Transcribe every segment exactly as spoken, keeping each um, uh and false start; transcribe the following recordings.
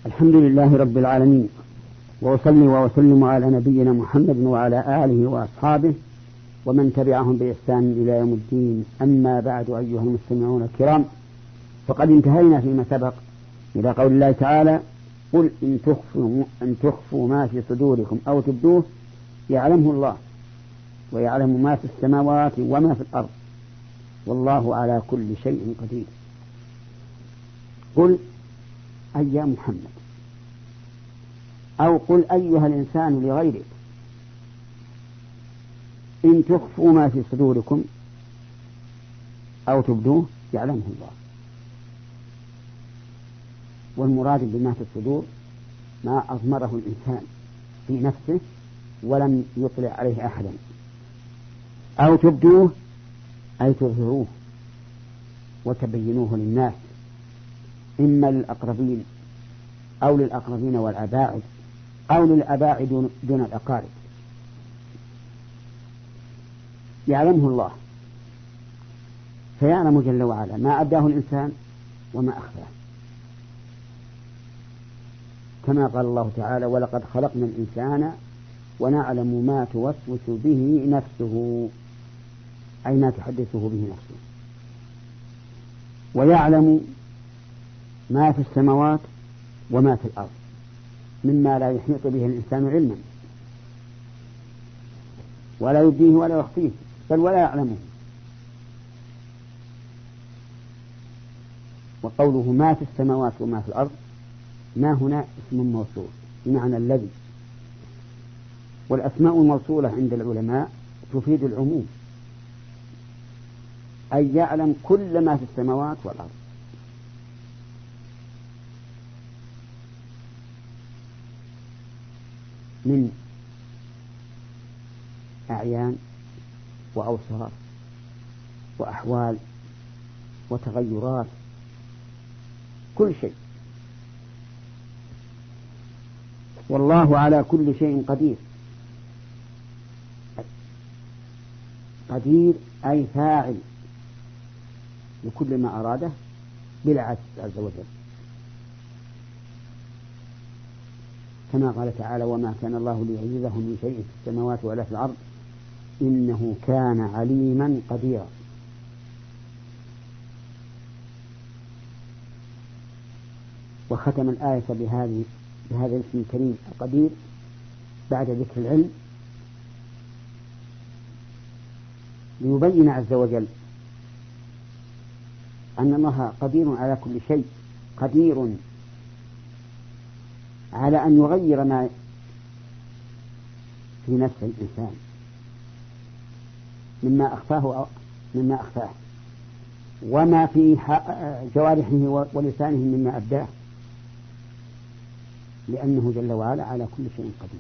الحمد لله رب العالمين، وأصلي وأسلم على نبينا محمد وعلى آله وأصحابه ومن تبعهم بإحسان إلى يوم الدين. أما بعد، أيها المستمعون الكرام، فقد انتهينا فيما سبق إلى قول الله تعالى: قل إن تخفوا, إن تخفوا ما في صدوركم أو تبدوه يعلمه الله ويعلم ما في السماوات وما في الأرض والله على كل شيء قدير. قل أي يا محمد، أو قل أيها الإنسان لغيرك: إن تخفوا ما في صدوركم أو تبدوه يعلمه الله. والمراد بما في الصدور ما أضمره الإنسان في نفسه ولم يطلع عليه أحدا. أو تبدوه أي تظهروه وتبينوه للناس، إما للأقربين أو للأقربين والأباعد أو للأباعد دون الأقارب. يعلمه الله، فيعلم جل وعلا ما أبداه الإنسان وما أخفاه، كما قال الله تعالى: ولقد خلقنا الإنسان ونعلم ما توسوس به نفسه، أي ما تحدثه به نفسه. ويعلم ما في السماوات وما في الأرض مما لا يحيط به الإنسان علما، ولا يبديه ولا يخفيه، بل ولا يعلمه. وقوله ما في السماوات وما في الأرض، ما هنا اسم موصول بمعنى الذي، والأسماء الموصولة عند العلماء تفيد العموم، أي يعلم كل ما في السماوات والأرض. من أعيان وأوصاف وأحوال وتغيرات، كل شيء. والله على كل شيء قدير. قدير أي فاعل لكل ما أراده بلا عجز عز وجل، كما قال تعالى: وما كان الله ليعجزه من شيء في السماوات ولا في الأرض إنه كان عليما قديرا. وختم الآية بهذه بهذا الاسم الكريم القدير بعد ذكر العلم، ليبين عز وجل أن الله قدير على كل شيء، قدير على أن يغير ما في نفس الإنسان مما أخفاه مما أخفاه وما في جوارحه ولسانه مما أبداه، لأنه جل وعلا على كل شيء قدير.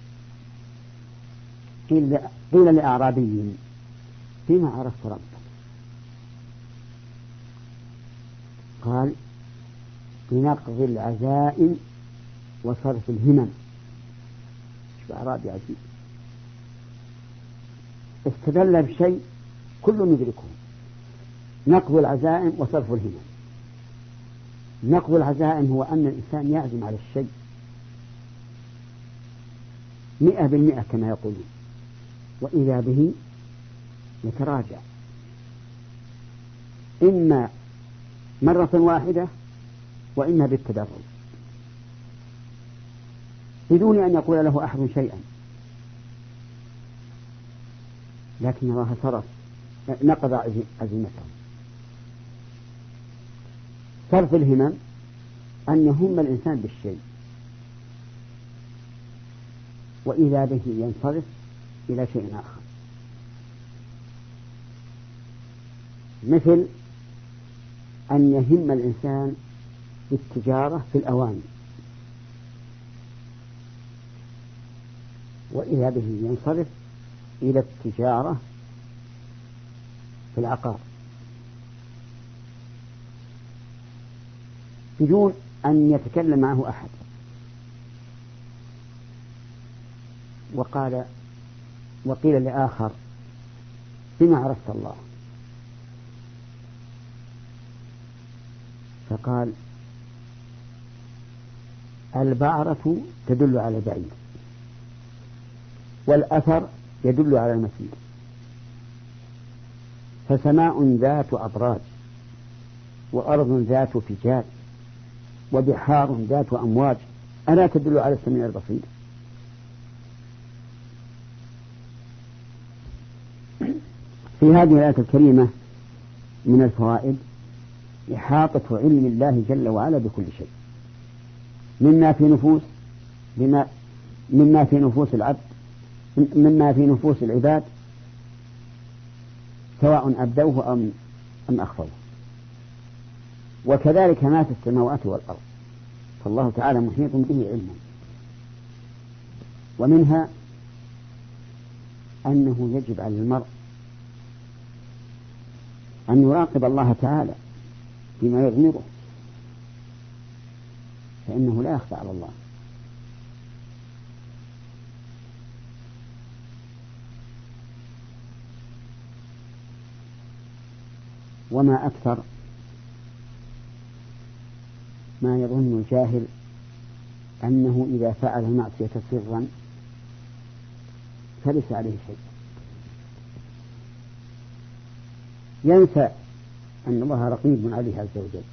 قيل, قيل لأعرابي: فيما عرفت ربك؟ قال: بنقض العزائم وصرف الهمم. شوف أعرابي عجيب، استدل بشيء كل ندركه: نقض العزائم وصرف الهمم. نقض العزائم هو أن الإنسان يعزم على الشيء مئة بالمئة كما يقولون، وإذا به يتراجع، إما مرة واحدة وإما بالتدرج، بدون أن يقول له أحد شيئا. لكن الله صرف، نقض عزيمته. صرف الهمم أن يهم الإنسان بالشيء وإذا به ينصرف إلى شيء آخر، مثل أن يهم الإنسان بالتجارة في الأواني وإذا به ينصرف إلى التجارة في العقار، بدون أن يتكلم معه أحد. وقال وقيل لآخر: بما عرفت الله؟ فقال: البعرة تدل على البعير، والأثر يدل على المسير. فسماء ذات أبراج، وأرض ذات فجاج، وبحار ذات أمواج، ألا تدل على السميع البصير؟ في هذه الآية الكريمة من الفوائد إحاطة علم الله جل وعلا بكل شيء، مما في نفوس بما مما في نفوس العبد مما في نفوس العباد سواء أبدوه أم أم أخفوه، وكذلك ما في السماوات والأرض، فالله تعالى محيط به علما. ومنها أنه يجب على المرء أن يراقب الله تعالى فيما يغمره، فإنه لا يخفى على الله. وما أكثر ما يظن الجاهل أنه إذا فعل المعصية سرا فليس عليه شيء، ينسى أن الله رقيب عليه عز وجل.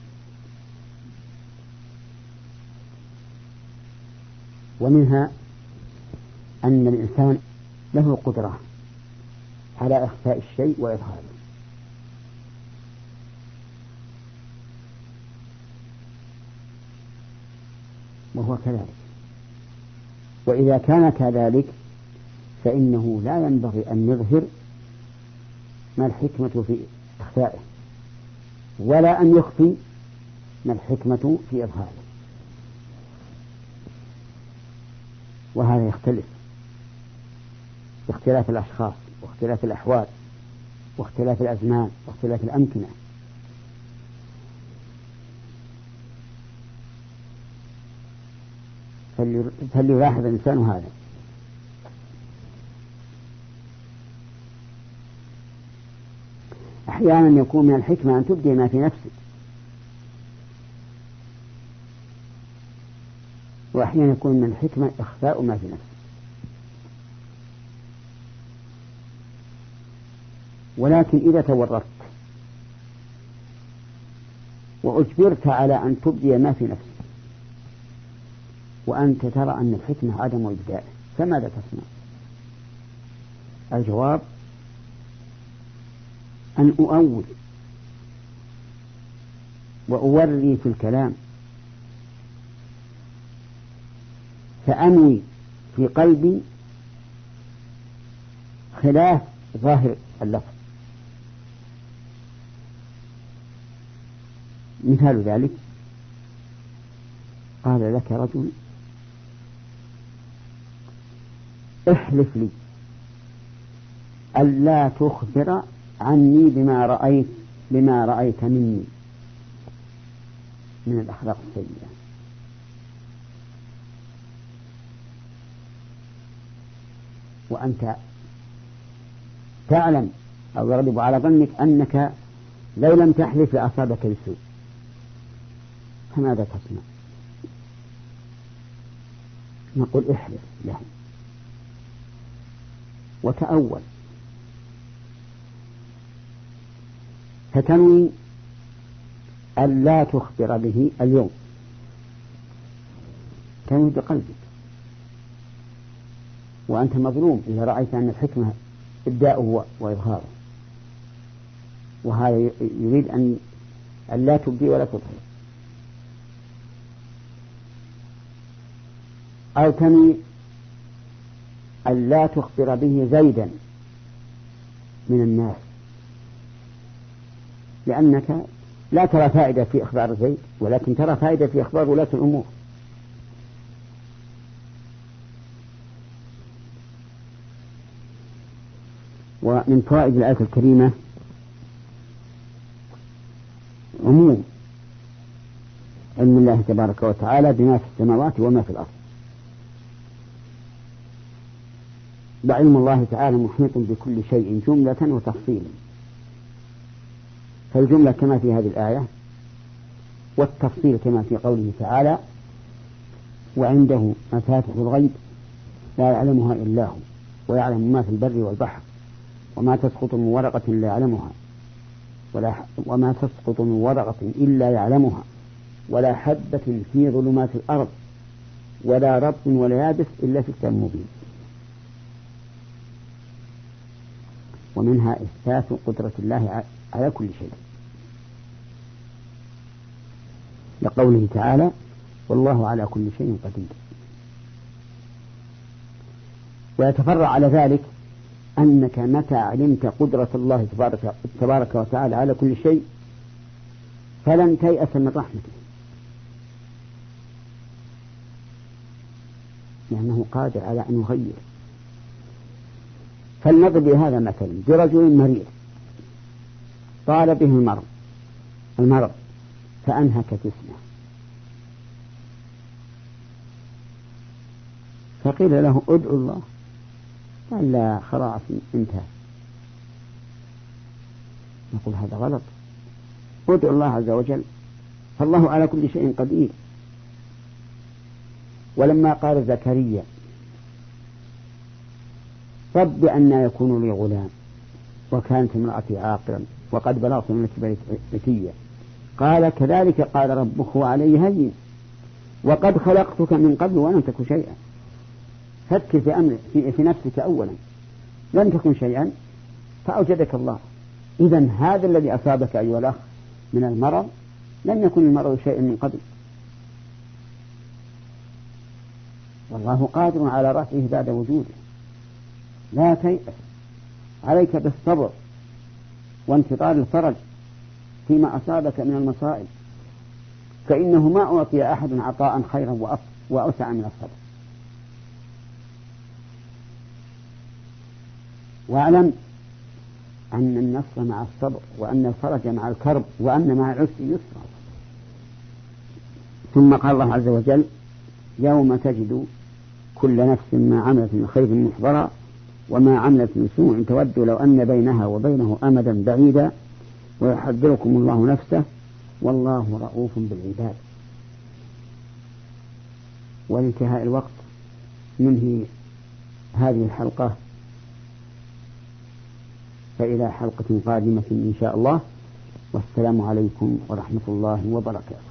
ومنها أن الإنسان له قدرة على إخفاء الشيء وإظهاره، وهو كذلك. وإذا كان كذلك فإنه لا ينبغي أن يظهر ما الحكمة في إخفائه، ولا أن يخفي ما الحكمة في إظهاره. وهذا يختلف باختلاف الأشخاص واختلاف الأحوال واختلاف الأزمان واختلاف الأمكنة. فليلاحظ الإنسان هذا. أحيانا يكون من الحكمة أن تبدي ما في نفسك، وأحيانا يكون من الحكمة إخفاء ما في نفسك. ولكن إذا تورطت وأجبرت على أن تبدي ما في نفسك وأنت ترى أن الحكمة عدم إبدائه، فماذا تصنع؟ الجواب أن أؤول وأوري في الكلام، فأنوي في قلبي خلاف ظاهر اللفظ. مثال ذلك قال لك رجل احلف لي ألا تخبر عني بما رأيت بما رأيت مني من الأخلاق السيئة. وأنت تعلم أو يغلب على ظنك أنك لو لم تحلف لأصابك السوء، فماذا تصنع؟ نقول احلف له وتأول، فتنوي ألا تخبر به اليوم، تنوي بقلبك، وأنت مظلوم إذا رأيت أن الحكمة إبداؤه وإظهاره، وهذا يريد أن لا تبدي ولا تظهر. أو تنوي ألا تخبر به زيدا من الناس، لأنك لا ترى فائدة في إخبار زيد، ولكن ترى فائدة في إخبار ولاة الأمور. ومن فوائد الآية الكريمة عموم علم الله تبارك وتعالى بما في السماوات وما في الأرض، وعلم الله تعالى محيط بكل شيء جملة وتفصيلا. فالجملة كما في هذه الآية، والتفصيل كما في قوله تعالى وعنده مفاتح الغيب لا يعلمها إلا هو، ويعلم ما في البر والبحر، وما تسقط من ورقة لا يعلمها ولا وما تسقط من ورقة إلا يعلمها، ولا حبة في ظلمات الأرض ولا رطب ولا يابس إلا في كتاب مبين. ومنها إثبات قدرة الله على كل شيء، لقوله تعالى: والله على كل شيء قدير. ويتفرع على ذلك أنك متى علمت قدرة الله تبارك, تبارك وتعالى على كل شيء فلن تيأس من رحمته، لأنه قادر على أن يغير. فلنضرب بهذا مثلا برجل مريض طال به المرض المرض فأنهك جسمه، فقيل له: ادعو الله. قال: لا، خلاص انتهى. نقول هذا غلط، ادعو الله عز وجل، فالله على كل شيء قدير. ولما قال زكريا: رب أنى يكون لي غلام وكانت امرأتي عاقرا وقد بلغت من الكبر عتيا، قال: كذلك قال ربك هو علي هين وقد خلقتك من قبل ولم تكن شيئا. فكر في أمر في, في نفسك أولا، لم تكن شيئا فأوجدك الله. إذن هذا الذي أصابك أيها الأخ من المرض لم يكن المرض شيئا من قبل، والله قادر على رفعه بعد وجوده. لا تيأس، عليك بالصبر وانتظار الفرج فيما أصابك من المصائب، فإنه ما أعطي أحد عطاء خيرا وأوسع من الصبر. واعلم أن النصر مع الصبر، وأن الفرج مع الكرب، وأن مع العسر يسرا. ثم قال الله عز وجل: يوم تجد كل نفس ما عملت من خير محضرا وما عملت من سوء تود لو أن بينها وبينه أمدا بعيدا ويحذركم الله نفسه والله رؤوف بالعباد. ولانتهاء الوقت ننهي هذه الحلقة، فإلى حلقة قادمة إن شاء الله، والسلام عليكم ورحمة الله وبركاته.